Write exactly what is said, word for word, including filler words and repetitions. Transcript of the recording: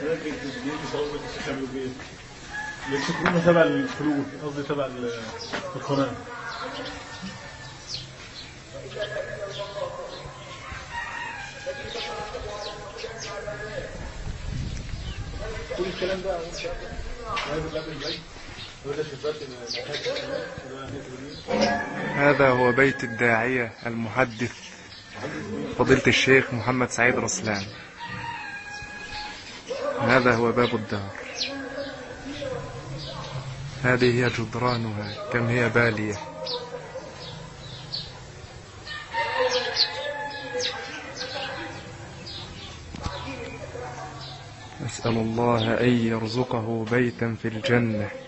بيفتكرونا تبع الفلوس، قصدي تبع القناة. كل الكلام ده هذا هو بيت الداعية المحدث فضيلة الشيخ محمد سعيد رسلان. هذا هو باب الدار. هذه هي جدرانها، كم هي بالية. أسأل الله أن يرزقه بيتا في الجنة